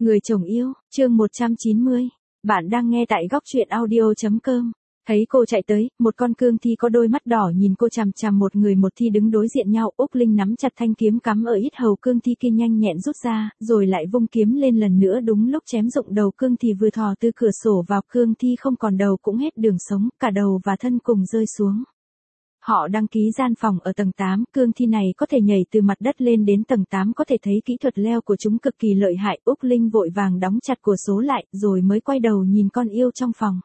Người chồng yêu, chương 190. Bạn đang nghe tại góc truyện audio.com. Thấy cô chạy tới, một con cương thi có đôi mắt đỏ nhìn cô chằm chằm, một người một thi đứng đối diện nhau. Úc Linh nắm chặt thanh kiếm cắm ở yết hầu cương thi kia, nhanh nhẹn rút ra, rồi lại vung kiếm lên lần nữa, đúng lúc chém rụng đầu cương thi vừa thò từ cửa sổ vào. Cương thi không còn đầu cũng hết đường sống, cả đầu và thân cùng rơi xuống. Họ đăng ký gian phòng ở tầng 8, cương thi này có thể nhảy từ mặt đất lên đến tầng 8, có thể thấy kỹ thuật leo của chúng cực kỳ lợi hại. Úc Linh vội vàng đóng chặt cửa sổ lại, rồi mới quay đầu nhìn con yêu trong phòng.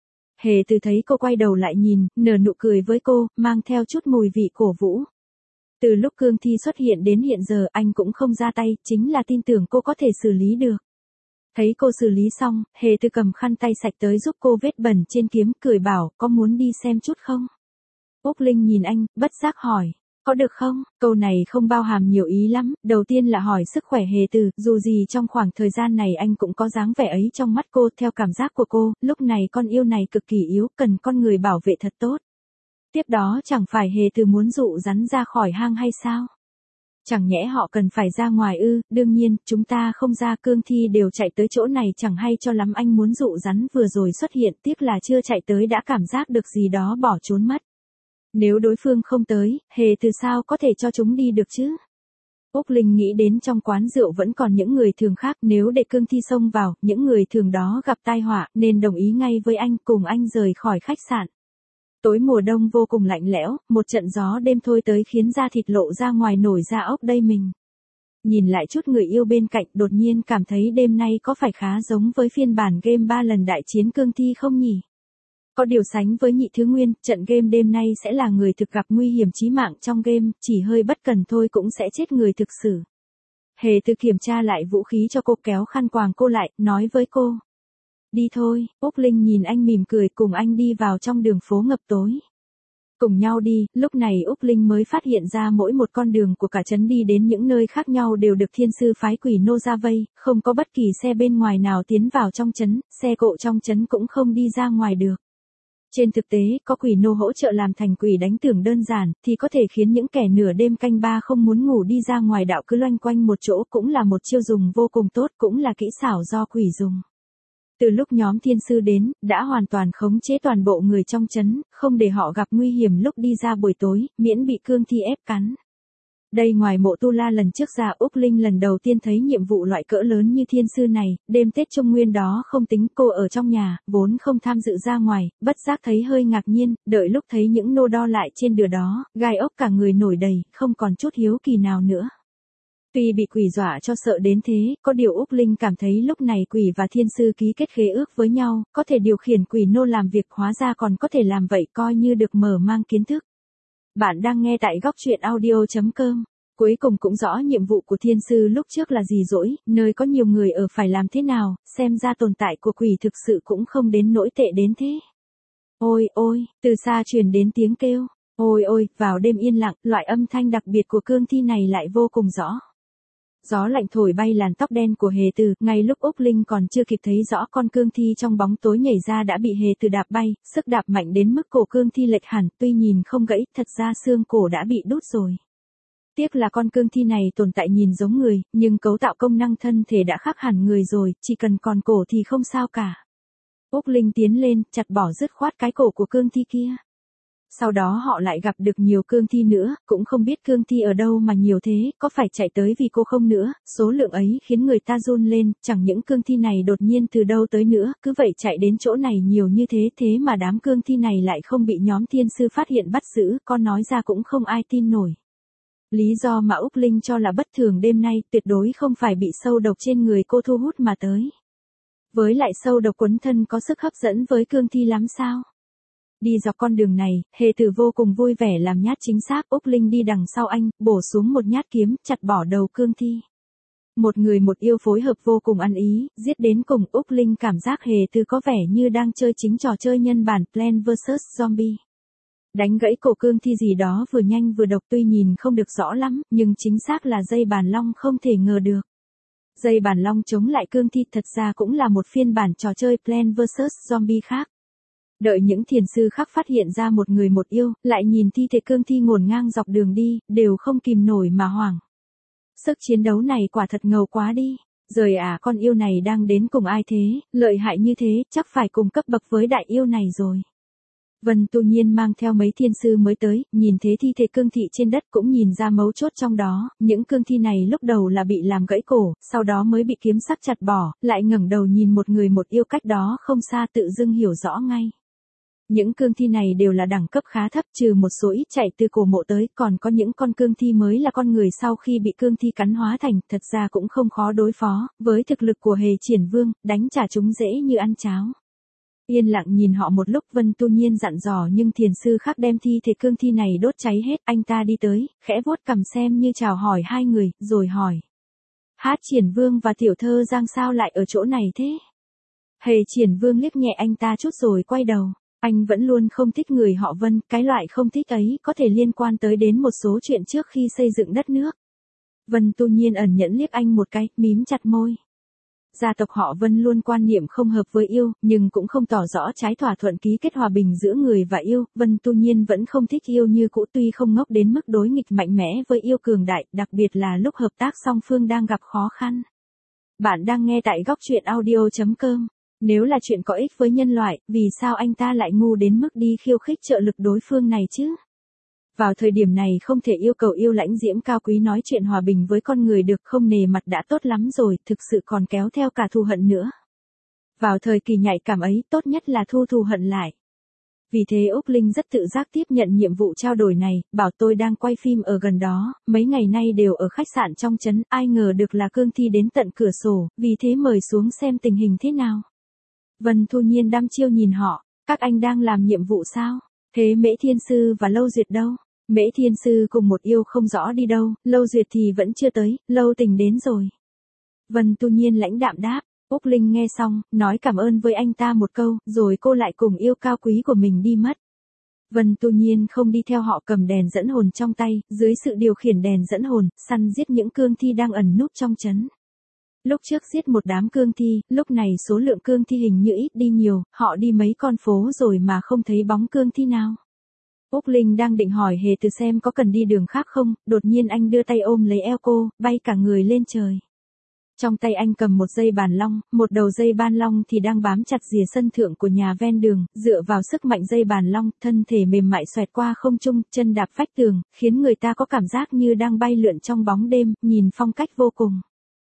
Hề Từ thấy cô quay đầu lại nhìn, nở nụ cười với cô, mang theo chút mùi vị cổ vũ. Từ lúc cương thi xuất hiện đến hiện giờ anh cũng không ra tay, chính là tin tưởng cô có thể xử lý được. Thấy cô xử lý xong, Hề Từ cầm khăn tay sạch tới giúp cô vết bẩn trên kiếm, cười bảo, có muốn đi xem chút không? Úc Linh nhìn anh, bất giác hỏi, có được không? Câu này không bao hàm nhiều ý lắm, đầu tiên là hỏi sức khỏe Hề Từ, dù gì trong khoảng thời gian này anh cũng có dáng vẻ ấy trong mắt cô. Theo cảm giác của cô, lúc này con yêu này cực kỳ yếu, cần con người bảo vệ thật tốt. Tiếp đó chẳng phải Hề Từ muốn dụ rắn ra khỏi hang hay sao? Chẳng nhẽ họ cần phải ra ngoài ư? Đương nhiên, chúng ta không ra, cương thi đều chạy tới chỗ này chẳng hay cho lắm. Anh muốn dụ rắn vừa rồi xuất hiện, tiếc là chưa chạy tới đã cảm giác được gì đó bỏ trốn mất. Nếu đối phương không tới, Hề Từ sao có thể cho chúng đi được chứ? Úc Linh nghĩ đến trong quán rượu vẫn còn những người thường khác, nếu để cương thi xông vào, những người thường đó gặp tai họa, nên đồng ý ngay với anh, cùng anh rời khỏi khách sạn. Tối mùa đông vô cùng lạnh lẽo, một trận gió đêm thôi tới khiến da thịt lộ ra ngoài nổi da ốc đây mình. Nhìn lại chút người yêu bên cạnh, đột nhiên cảm thấy đêm nay có phải khá giống với phiên bản game 3 lần đại chiến cương thi không nhỉ? Có điều sánh với Nhị Thứ Nguyên, trận game đêm nay sẽ là người thực gặp nguy hiểm chí mạng trong game, chỉ hơi bất cẩn thôi cũng sẽ chết người thực sự. Hề Từ kiểm tra lại vũ khí cho cô, kéo khăn quàng cô lại, nói với cô. Đi thôi. Úc Linh nhìn anh mỉm cười, cùng anh đi vào trong đường phố ngập tối. Cùng nhau đi, lúc này Úc Linh mới phát hiện ra mỗi một con đường của cả trấn đi đến những nơi khác nhau đều được thiên sư phái quỷ nô ra vây, không có bất kỳ xe bên ngoài nào tiến vào trong trấn, xe cộ trong trấn cũng không đi ra ngoài được. Trên thực tế, có quỷ nô hỗ trợ làm thành quỷ đánh tưởng đơn giản, thì có thể khiến những kẻ nửa đêm canh ba không muốn ngủ đi ra ngoài đạo cứ loanh quanh một chỗ, cũng là một chiêu dùng vô cùng tốt, cũng là kỹ xảo do quỷ dùng. Từ lúc nhóm thiên sư đến, đã hoàn toàn khống chế toàn bộ người trong trấn, không để họ gặp nguy hiểm lúc đi ra buổi tối, miễn bị cương thi ép cắn. Đây ngoài Mộ Tu La lần trước ra, Úc Linh lần đầu tiên thấy nhiệm vụ loại cỡ lớn như thiên sư này. Đêm Tết Trung Nguyên đó không tính, cô ở trong nhà, vốn không tham dự ra ngoài, bất giác thấy hơi ngạc nhiên, đợi lúc thấy những nô đo lại trên đường đó, gai ốc cả người nổi đầy, không còn chút hiếu kỳ nào nữa. Tuy bị quỷ dọa cho sợ đến thế, có điều Úc Linh cảm thấy lúc này quỷ và thiên sư ký kết khế ước với nhau, có thể điều khiển quỷ nô làm việc, hóa ra còn có thể làm vậy, coi như được mở mang kiến thức. Bạn đang nghe tại góc truyện audio.com. Cuối cùng cũng rõ nhiệm vụ của thiên sư lúc trước là gì rồi, nơi có nhiều người ở phải làm thế nào, xem ra tồn tại của quỷ thực sự cũng không đến nỗi tệ đến thế. Ôi ôi, từ xa truyền đến tiếng kêu. Ôi ôi, vào đêm yên lặng, loại âm thanh đặc biệt của cương thi này lại vô cùng rõ. Gió lạnh thổi bay làn tóc đen của Hề Từ, ngay lúc Úc Linh còn chưa kịp thấy rõ con cương thi trong bóng tối nhảy ra đã bị Hề Từ đạp bay, sức đạp mạnh đến mức cổ cương thi lệch hẳn, tuy nhìn không gãy, thật ra xương cổ đã bị đút rồi. Tiếc là con cương thi này tồn tại nhìn giống người, nhưng cấu tạo công năng thân thể đã khác hẳn người rồi, chỉ cần còn cổ thì không sao cả. Úc Linh tiến lên, chặt bỏ dứt khoát cái cổ của cương thi kia. Sau đó họ lại gặp được nhiều cương thi nữa, cũng không biết cương thi ở đâu mà nhiều thế, có phải chạy tới vì cô không nữa, số lượng ấy khiến người ta run lên, chẳng những cương thi này đột nhiên từ đâu tới nữa, cứ vậy chạy đến chỗ này nhiều như thế, thế mà đám cương thi này lại không bị nhóm thiên sư phát hiện bắt giữ, con nói ra cũng không ai tin nổi. Lý do mà Úc Linh cho là bất thường đêm nay tuyệt đối không phải bị sâu độc trên người cô thu hút mà tới. Với lại sâu độc quấn thân có sức hấp dẫn với cương thi lắm sao? Đi dọc con đường này, Hề Từ vô cùng vui vẻ làm nhát chính xác, Úc Linh đi đằng sau anh, bổ xuống một nhát kiếm, chặt bỏ đầu cương thi. Một người một yêu phối hợp vô cùng ăn ý, giết đến cùng. Úc Linh cảm giác Hề Từ có vẻ như đang chơi chính trò chơi nhân bản Plants vs Zombie. Đánh gãy cổ cương thi gì đó vừa nhanh vừa độc, tuy nhìn không được rõ lắm, nhưng chính xác là dây bàn long, không thể ngờ được. Dây bàn long chống lại cương thi thật ra cũng là một phiên bản trò chơi Plants vs Zombie khác. Đợi những thiền sư khác phát hiện ra một người một yêu, lại nhìn thi thể cương thi ngổn ngang dọc đường đi, đều không kìm nổi mà hoảng. Sức chiến đấu này quả thật ngầu quá đi. Rời à, con yêu này đang đến cùng ai thế, lợi hại như thế, chắc phải cùng cấp bậc với đại yêu này rồi. Vân Tu Nhiên mang theo mấy thiên sư mới tới, nhìn thế thi thể cương thị trên đất cũng nhìn ra mấu chốt trong đó, những cương thi này lúc đầu là bị làm gãy cổ, sau đó mới bị kiếm sắc chặt bỏ, lại ngẩng đầu nhìn một người một yêu cách đó không xa tự dưng hiểu rõ ngay. Những cương thi này đều là đẳng cấp khá thấp, trừ một số ít chạy từ cổ mộ tới, còn có những con cương thi mới là con người sau khi bị cương thi cắn hóa thành, thật ra cũng không khó đối phó, với thực lực của Hề Triển Vương, đánh trả chúng dễ như ăn cháo. Yên lặng nhìn họ một lúc, Vân Tu Nhiên dặn dò, nhưng thiền sư khác đem thi thể cương thi này đốt cháy hết, anh ta đi tới, khẽ vuốt cằm xem như chào hỏi hai người, rồi hỏi. Hát Triển Vương và tiểu thơ Giang sao lại ở chỗ này thế? Hề Triển Vương liếc nhẹ anh ta chút rồi quay đầu. Anh vẫn luôn không thích người họ Vân, cái loại không thích ấy có thể liên quan tới đến một số chuyện trước khi xây dựng đất nước. Vân Tu Nhiên ẩn nhẫn liếc anh một cái, mím chặt môi. Gia tộc họ Vân luôn quan niệm không hợp với yêu, nhưng cũng không tỏ rõ trái thỏa thuận ký kết hòa bình giữa người và yêu. Vân Tu Nhiên vẫn không thích yêu như cũ, tuy không ngốc đến mức đối nghịch mạnh mẽ với yêu cường đại, đặc biệt là lúc hợp tác song phương đang gặp khó khăn. Bạn đang nghe tại góc truyện audio.com. Nếu là chuyện có ích với nhân loại, vì sao anh ta lại ngu đến mức đi khiêu khích trợ lực đối phương này chứ? Vào thời điểm này không thể yêu cầu yêu lãnh diễm cao quý nói chuyện hòa bình với con người được, không nề mặt đã tốt lắm rồi, thực sự còn kéo theo cả thù hận nữa. Vào thời kỳ nhạy cảm ấy, tốt nhất là thu thù hận lại. Vì thế Úc Linh rất tự giác tiếp nhận nhiệm vụ trao đổi này, bảo tôi đang quay phim ở gần đó, mấy ngày nay đều ở khách sạn trong trấn, ai ngờ được là cương thi đến tận cửa sổ, vì thế mời xuống xem tình hình thế nào. Vân Tu Nhiên đăm chiêu nhìn họ, các anh đang làm nhiệm vụ sao? Thế Mễ Thiên Sư và Lâu Duyệt đâu? Mễ Thiên Sư cùng một yêu không rõ đi đâu, Lâu Duyệt thì vẫn chưa tới, Lâu Tình đến rồi. Vân Tu Nhiên lãnh đạm đáp, Úc Linh nghe xong, nói cảm ơn với anh ta một câu, rồi cô lại cùng yêu cao quý của mình đi mất. Vân Tu Nhiên không đi theo họ, cầm đèn dẫn hồn trong tay, dưới sự điều khiển đèn dẫn hồn, săn giết những cương thi đang ẩn núp trong trấn. Lúc trước giết một đám cương thi, lúc này số lượng cương thi hình như ít đi nhiều, họ đi mấy con phố rồi mà không thấy bóng cương thi nào. Úc Linh đang định hỏi Hề Từ xem có cần đi đường khác không, đột nhiên anh đưa tay ôm lấy eo cô, bay cả người lên trời. Trong tay anh cầm một dây bàn long, một đầu dây ban long thì đang bám chặt rìa sân thượng của nhà ven đường, dựa vào sức mạnh dây bàn long, thân thể mềm mại xoẹt qua không trung, chân đạp vách tường, khiến người ta có cảm giác như đang bay lượn trong bóng đêm, nhìn phong cách vô cùng.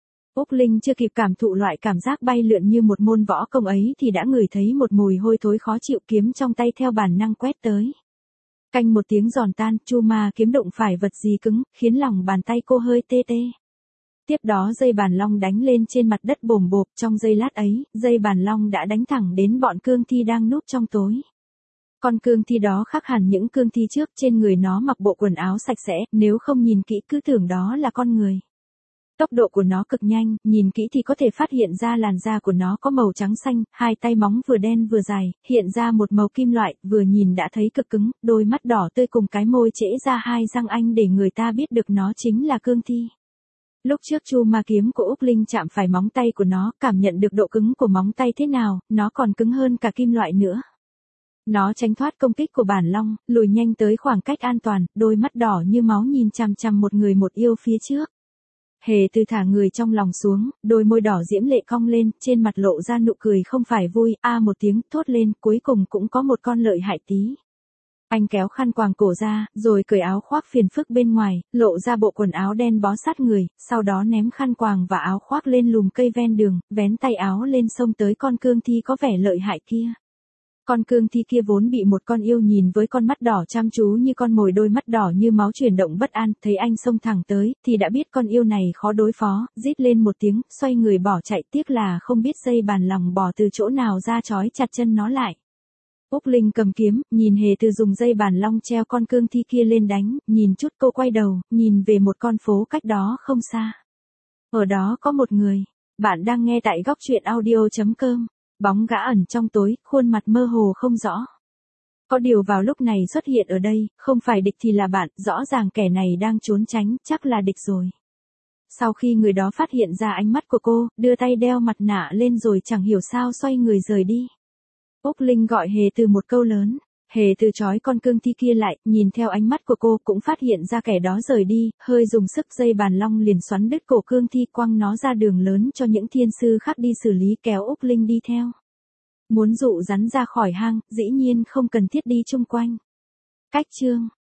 Úc Linh chưa kịp cảm thụ loại cảm giác bay lượn như một môn võ công ấy thì đã ngửi thấy một mùi hôi thối khó chịu, kiếm trong tay theo bản năng quét tới. Canh một tiếng giòn tan, chu ma kiếm đụng phải vật gì cứng, khiến lòng bàn tay cô hơi tê tê. Tiếp đó dây bàn long đánh lên trên mặt đất bồm bộp, trong giây lát ấy, dây bàn long đã đánh thẳng đến bọn cương thi đang núp trong tối. Con cương thi đó khác hẳn những cương thi trước, trên người nó mặc bộ quần áo sạch sẽ, nếu không nhìn kỹ cứ tưởng đó là con người. Tốc độ của nó cực nhanh, nhìn kỹ thì có thể phát hiện ra làn da của nó có màu trắng xanh, hai tay móng vừa đen vừa dài, hiện ra một màu kim loại, vừa nhìn đã thấy cực cứng, đôi mắt đỏ tươi cùng cái môi trễ ra hai răng anh để người ta biết được nó chính là cương thi. Lúc trước chu ma kiếm của Úc Linh chạm phải móng tay của nó, cảm nhận được độ cứng của móng tay thế nào, nó còn cứng hơn cả kim loại nữa. Nó tránh thoát công kích của bản long, lùi nhanh tới khoảng cách an toàn, đôi mắt đỏ như máu nhìn chằm chằm một người một yêu phía trước. Hề Từ thả người trong lòng xuống, đôi môi đỏ diễm lệ cong lên, trên mặt lộ ra nụ cười không phải vui, một tiếng thốt lên, cuối cùng cũng có một con lợi hại tí. Anh kéo khăn quàng cổ ra, rồi cởi áo khoác phiền phức bên ngoài, lộ ra bộ quần áo đen bó sát người, sau đó ném khăn quàng và áo khoác lên lùm cây ven đường, vén tay áo lên xông tới con cương thi có vẻ lợi hại kia. Con cương thi kia vốn bị một con yêu nhìn với con mắt đỏ chăm chú như con mồi, đôi mắt đỏ như máu chuyển động bất an, thấy anh xông thẳng tới, thì đã biết con yêu này khó đối phó, rít lên một tiếng, xoay người bỏ chạy, tiếc là không biết dây bàn lòng bỏ từ chỗ nào ra trói chặt chân nó lại. Úc Linh cầm kiếm, nhìn Hề Từ dùng dây bàn long treo con cương thi kia lên đánh, nhìn chút cô quay đầu, nhìn về một con phố cách đó không xa. Ở đó có một người. Bạn đang nghe tại góc truyện audio.com. Bóng gã ẩn trong tối, khuôn mặt mơ hồ không rõ. Có điều vào lúc này xuất hiện ở đây, không phải địch thì là bạn, rõ ràng kẻ này đang trốn tránh, chắc là địch rồi. Sau khi người đó phát hiện ra ánh mắt của cô, đưa tay đeo mặt nạ lên rồi chẳng hiểu sao xoay người rời đi. Úc Linh gọi Hề Từ một câu lớn. Hề từ chói con cương thi kia lại, nhìn theo ánh mắt của cô cũng phát hiện ra kẻ đó rời đi, hơi dùng sức dây bàn long liền xoắn đứt cổ cương thi quăng nó ra đường lớn cho những thiên sư khác đi xử lý kéo Úc Linh đi theo. Muốn dụ rắn ra khỏi hang, dĩ nhiên không cần thiết đi chung quanh. Cách chương